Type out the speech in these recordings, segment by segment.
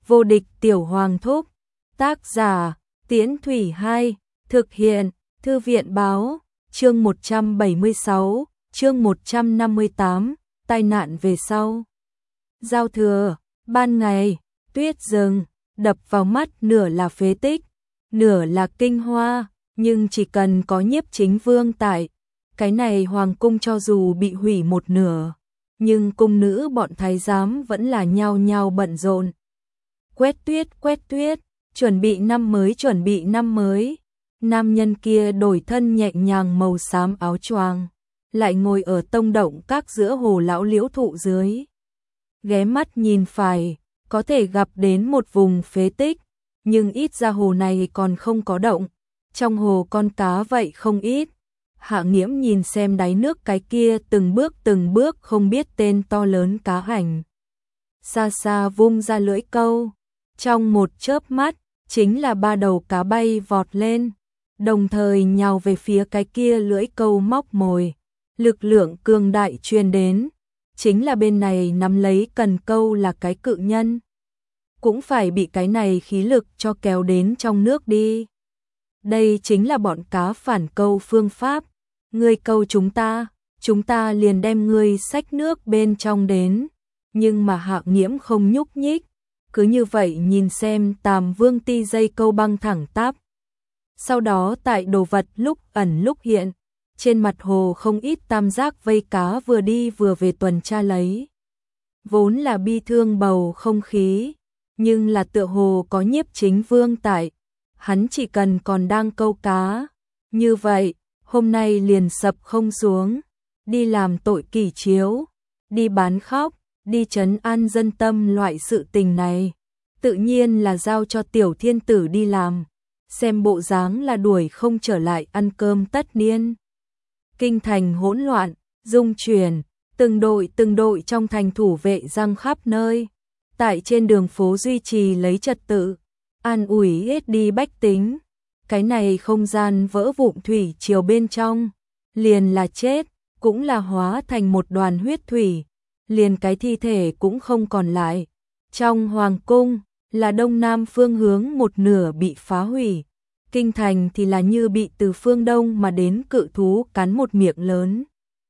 Vô địch tiểu hoàng thúc. Tác giả, Tiễn Thủy 2, thực hiện, Thư viện báo, chương 176, chương 158, tai nạn về sau. Giao thừa, ban ngày, tuyết rừng, đập vào mắt nửa là phế tích, nửa là kinh hoa, nhưng chỉ cần có Nhiếp Chính Vương tại, cái này hoàng cung cho dù bị hủy một nửa, nhưng cung nữ bọn thái giám vẫn là nhao nhao bận rộn. Quét tuyết, chuẩn bị năm mới. Nam nhân kia đổi thân nhẹ nhàng màu xám áo choàng, lại ngồi ở tông động các giữa hồ lão liễu thụ dưới. Ghé mắt nhìn phải, có thể gặp đến một vùng phế tích, nhưng ít ra hồ này còn không có động, trong hồ con cá vậy không ít. Hạ Nghiễm nhìn xem đáy nước cái kia từng bước không biết tên to lớn cá ảnh. Xa xa vung ra lưỡi câu, trong một chớp mắt, chính là 3 đầu cá bay vọt lên, đồng thời nhào về phía cái kia lưỡi câu móc mồi. Lực lượng cường đại truyền đến, chính là bên này nắm lấy cần câu là cái cự nhân, cũng phải bị cái này khí lực cho kéo đến trong nước đi. Đây chính là bọn cá phản câu phương pháp, ngươi câu chúng ta liền đem ngươi xách nước bên trong đến. Nhưng mà Hạ Nghiễm không nhúc nhích, cứ như vậy nhìn xem Tam Vương ti dây câu băng thẳng tắp. Sau đó tại đồ vật lúc ẩn lúc hiện, trên mặt hồ không ít tam giác vây cá vừa đi vừa về tuần tra lấy. Vốn là bi thương bầu không khí, nhưng là tựa hồ có Nhiếp Chính Vương tại, hắn chỉ cần còn đang câu cá, như vậy, hôm nay liền sập không xuống, đi làm tội kỷ chiếu, đi bán khóc, đi trấn an dân tâm loại sự tình này, tự nhiên là giao cho Tiểu Thiên Tử đi làm, xem bộ dáng là đuổi không trở lại ăn cơm tất niên. Kinh thành hỗn loạn, dung chuyển, từng đội trong thành thủ vệ giăng khắp nơi, tại trên đường phố duy trì lấy trật tự, an ủi hết đi bách tính. Cái này không gian vỡ vụn thủy triều bên trong, liền là chết, cũng là hóa thành một đoàn huyết thủy, liền cái thi thể cũng không còn lại. Trong hoàng cung, là đông nam phương hướng một nửa bị phá hủy, kinh thành thì là như bị từ phương đông mà đến cự thú cắn một miệng lớn.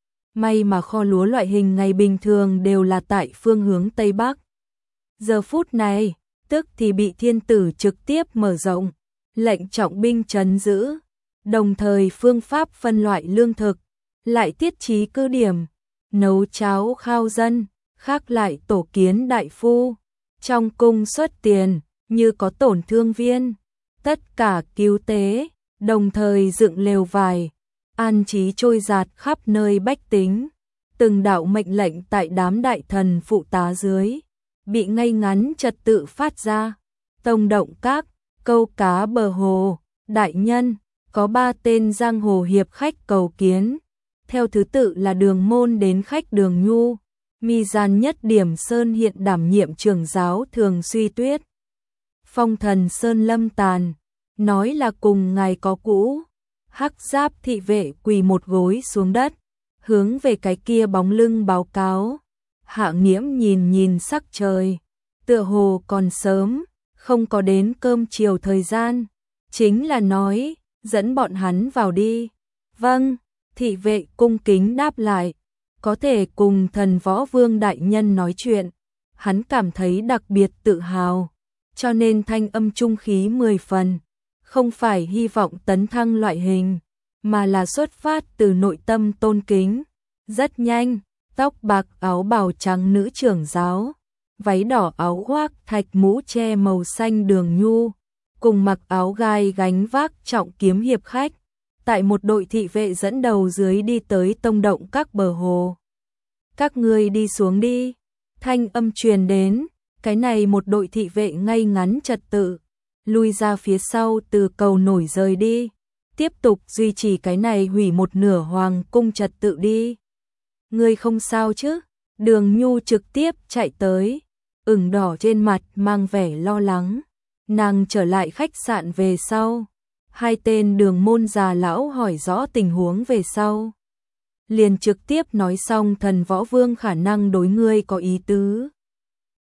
May mà kho lúa loại hình ngày bình thường đều là tại phương hướng Tây Bắc. Giờ phút này, tức thì bị thiên tử trực tiếp mở rộng, lệnh trọng binh trấn giữ, đồng thời phương pháp phân loại lương thực, lại tiết trí cứ điểm, nấu cháo khao dân, khác lại tổ kiến đại phu, trong cung xuất tiền, như có tổn thương viên, tất cả cứu tế, đồng thời dựng lều vải, an trí trôi giạt khắp nơi bách tính, từng đạo mệnh lệnh tại đám đại thần phụ tá dưới, bị ngay ngắn trật tự phát ra. Tông động các, câu cá bờ hồ, đại nhân, có 3 tên giang hồ hiệp khách cầu kiến, theo thứ tự là Đường Môn đến khách Đường Nhu, Mi Gian Nhất Điểm Sơn hiện đảm nhiệm trưởng giáo Thường Suy Tuyết, Phong Thần Sơn Lâm Tàn, nói là cùng ngài có cũ. Hắc giáp thị vệ quỳ một gối xuống đất, hướng về cái kia bóng lưng báo cáo. Hạ Nghiễm nhìn sắc trời, tựa hồ còn sớm, không có đến cơm chiều thời gian, chính là nói, dẫn bọn hắn vào đi. Vâng, thị vệ cung kính đáp lại, có thể cùng Thần Võ Vương đại nhân nói chuyện, hắn cảm thấy đặc biệt tự hào, cho nên thanh âm trung khí 10 phần, không phải hy vọng tấn thăng loại hình, mà là xuất phát từ nội tâm tôn kính. Rất nhanh, tóc bạc áo bào trắng nữ trưởng giáo, váy đỏ áo khoác thạch mũ che màu xanh Đường Nhu, cùng mặc áo gai gánh vác trọng kiếm hiệp khách, tại một đội thị vệ dẫn đầu dưới đi tới tông động các bờ hồ. Các ngươi đi xuống đi, thanh âm truyền đến, cái này một đội thị vệ ngay ngắn trật tự, lui ra phía sau từ cầu nổi rời đi, tiếp tục duy trì cái này hủy một nửa hoàng cung trật tự đi. Ngươi không sao chứ? Đường Nhu trực tiếp chạy tới, ửng đỏ trên mặt mang vẻ lo lắng. Nàng trở lại khách sạn về sau, 2 tên Đường Môn già lão hỏi rõ tình huống về sau, liền trực tiếp nói xong Thần Võ Vương khả năng đối ngươi có ý tứ.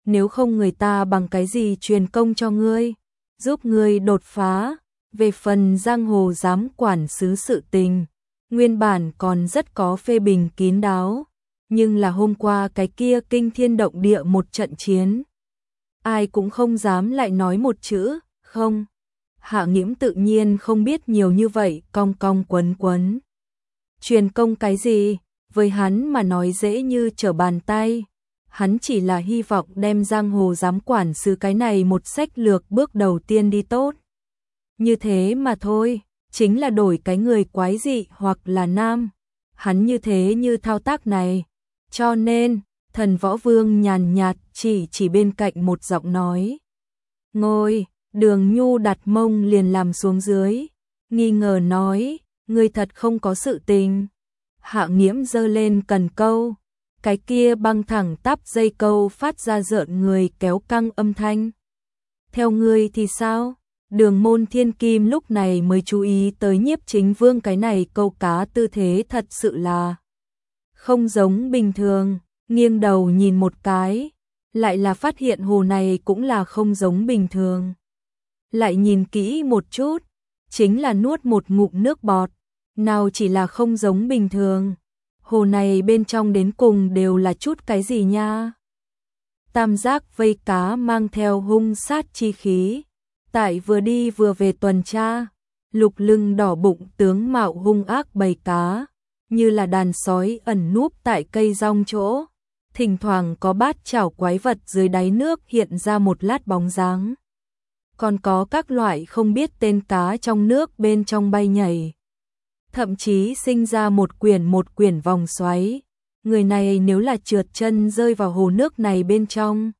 nếu không người ta bằng cái gì truyền công cho ngươi, giúp ngươi đột phá. Về phần giang hồ giám quản sứ sự tình, nguyên bản còn rất có phê bình kín đáo, nhưng là hôm qua cái kia kinh thiên động địa một trận chiến, ai cũng không dám lại nói một chữ, không. Hạ Nghiễm tự nhiên không biết nhiều như vậy, cong cong quấn quấn. Truyền công cái gì, với hắn mà nói dễ như trở bàn tay. Hắn chỉ là hy vọng đem giang hồ giám quản sứ cái này một sách lược bước đầu tiên đi tốt. Như thế mà thôi, chính là đổi cái người quái dị hoặc là nam. Hắn như thế như thao tác này. Cho nên, Thần Võ Vương nhàn nhạt chỉ bên cạnh một giọng nói. Ngồi, Đường Nhu đặt mông liền làm xuống dưới. Nghi ngờ nói, ngươi thật không có sự tình. Hạ Nghiễm giơ lên cần câu. Cái kia băng thẳng tắp dây câu phát ra rợn người kéo căng âm thanh. Theo ngươi thì sao? Đường Môn Thiên Kim lúc này mới chú ý tới Nhiếp Chính Vương cái này câu cá tư thế thật sự là không giống bình thường, nghiêng đầu nhìn một cái, lại là phát hiện hồ này cũng là không giống bình thường. Lại nhìn kỹ một chút, chính là nuốt một ngụm nước bọt, nào chỉ là không giống bình thường. Hồ này bên trong đến cùng đều là chút cái gì nha? Tam giác vây cá mang theo hung sát chi khí. Tại vừa đi vừa về tuần tra, lục lưng đỏ bụng tướng mạo hung ác bầy cá, như là đàn sói ẩn núp tại cây rong chỗ. Thỉnh thoảng có bát chảo quái vật dưới đáy nước hiện ra một lát bóng dáng. Còn có các loại không biết tên cá trong nước bên trong bay nhảy. Thậm chí sinh ra một quyển vòng xoáy. Người này nếu là trượt chân rơi vào hồ nước này bên trong,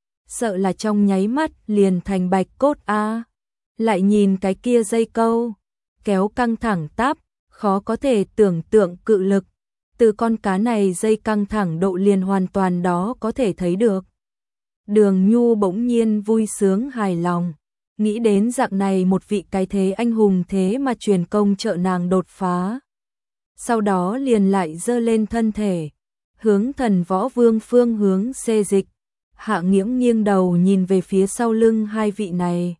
sợ là trong nháy mắt liền thành bạch cốt a. Lại nhìn cái kia dây câu, kéo căng thẳng tắp, khó có thể tưởng tượng cự lực. Từ con cá này dây căng thẳng độ liền hoàn toàn đó có thể thấy được. Đường Nhu bỗng nhiên vui sướng hài lòng, nghĩ đến dạng này một vị cái thế anh hùng thế mà truyền công trợ nàng đột phá. Sau đó liền lại giơ lên thân thể, hướng Thần Võ Vương phương hướng xê dịch. Hạ Nghiễm nghiêng đầu nhìn về phía sau lưng hai vị này.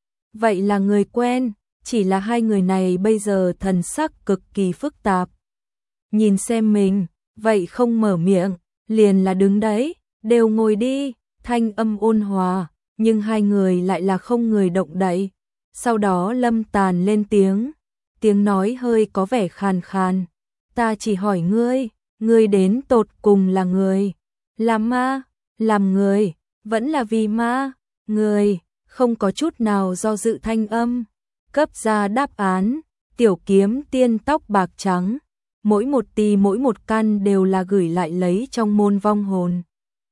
Vậy là người quen, chỉ là hai người này bây giờ thần sắc cực kỳ phức tạp. Nhìn xem mình, vậy không mở miệng, liền là đứng đấy, đều ngồi đi, thanh âm ôn hòa, nhưng hai người lại là không người động đậy. Sau đó Lâm Tàn lên tiếng nói hơi có vẻ khàn khàn. Ta chỉ hỏi ngươi đến tột cùng là người, làm ma, làm người, vẫn là vì ma, người, không có chút nào do dự thanh âm. Cấp ra đáp án, tiểu kiếm tiên tóc bạc trắng, mỗi một tì mỗi một căn đều là gửi lại lấy trong môn vong hồn.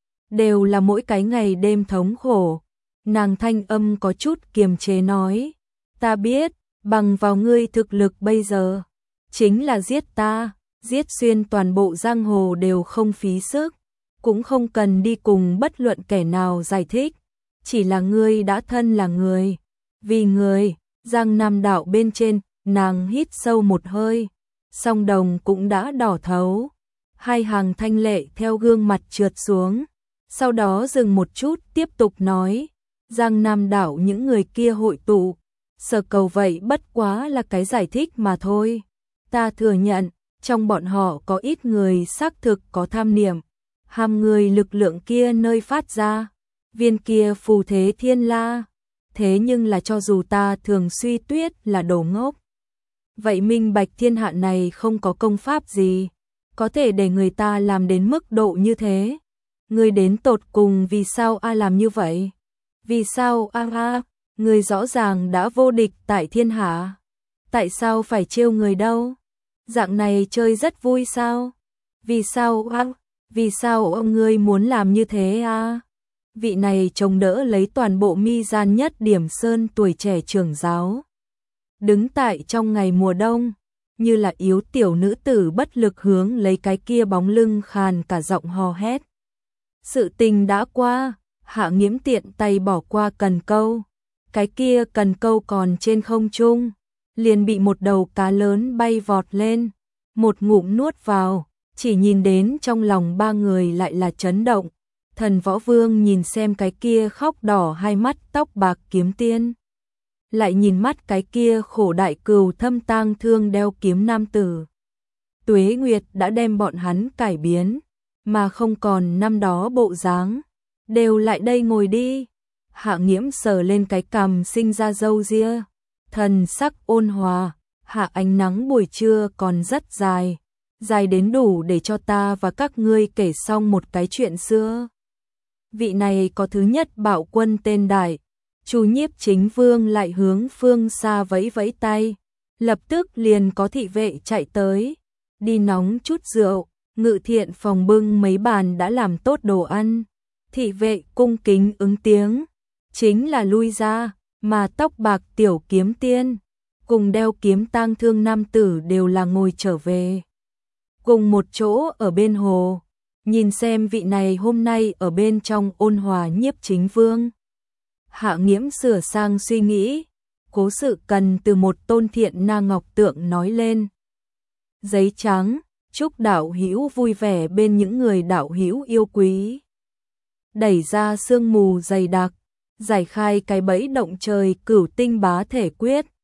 Đều là mỗi cái ngày đêm thống khổ. Nàng thanh âm có chút kiềm chế nói, ta biết, bằng vào ngươi thực lực bây giờ, chính là giết ta, giết xuyên toàn bộ giang hồ đều không phí sức, cũng không cần đi cùng bất luận kẻ nào giải thích, chỉ là ngươi đã thân là người, vì người. Giang Nam đạo bên trên, nàng hít sâu một hơi, song đồng cũng đã đỏ thấu, hai hàng thanh lệ theo gương mặt trượt xuống, sau đó dừng một chút tiếp tục nói, Giang Nam đảo những người kia hội tụ, sở cầu vậy bất quá là cái giải thích mà thôi. Ta thừa nhận, trong bọn họ có ít người xác thực có tham niệm, ham người lực lượng kia nơi phát ra, viên kia phù thế thiên la. Thế nhưng là cho dù ta thường suy tuyết là đồ ngốc, vậy minh bạch thiên hạ này không có công pháp gì có thể để người ta làm đến mức độ như thế. Ngươi đến tột cùng vì sao làm như vậy? Vì sao ngươi rõ ràng đã vô địch tại thiên hạ, tại sao phải trêu người đâu? Dạng này chơi rất vui sao? Vì sao ông ngươi muốn làm như thế Vị này chống đỡ lấy toàn bộ mi gian nhất điểm sơn tuổi trẻ trưởng giáo, đứng tại trong ngày mùa đông, như là yếu tiểu nữ tử bất lực hướng lấy cái kia bóng lưng khàn cả giọng hò hét. Sự tình đã qua, Hạ Nghiễm tiện tay bỏ qua cần câu, cái kia cần câu còn trên không trung, liền bị một đầu cá lớn bay vọt lên, một ngụm nuốt vào, chỉ nhìn đến trong lòng ba người lại là chấn động, Thần Võ Vương nhìn xem cái kia khóc đỏ hai mắt tóc bạc kiếm tiên, lại nhìn mắt cái kia khổ đại cừu thâm tang thương đeo kiếm nam tử. Tuế Nguyệt đã đem bọn hắn cải biến, mà không còn năm đó bộ dáng. Đều lại đây ngồi đi. Hạ Nghiễm sờ lên cái cằm sinh ra râu ria, thần sắc ôn hòa. Hạ ánh nắng buổi trưa còn rất dài, dài đến đủ để cho ta và các ngươi kể xong một cái chuyện xưa. Vị này có thứ nhất bạo quân tên Đại, Chu Nhiếp Chính Vương lại hướng phương xa vẫy vẫy tay, lập tức liền có thị vệ chạy tới, đi nóng chút rượu. Ngự thiện phòng bưng mấy bàn đã làm tốt đồ ăn, thị vệ cung kính ứng tiếng, chính là lui ra, mà tóc bạc tiểu kiếm tiên, cùng đeo kiếm tang thương nam tử đều là ngồi trở về. Cùng một chỗ ở bên hồ, nhìn xem vị này hôm nay ở bên trong ôn hòa Nhiếp Chính Vương. Hạ Nghiễm sửa sang suy nghĩ, cố sự cần từ một tôn thiện na ngọc tượng nói lên. Giấy trắng, chúc đạo hữu vui vẻ bên những người đạo hữu yêu quý. Đẩy ra sương mù dày đặc, giải khai cái bẫy động trời cửu tinh bá thể quyết.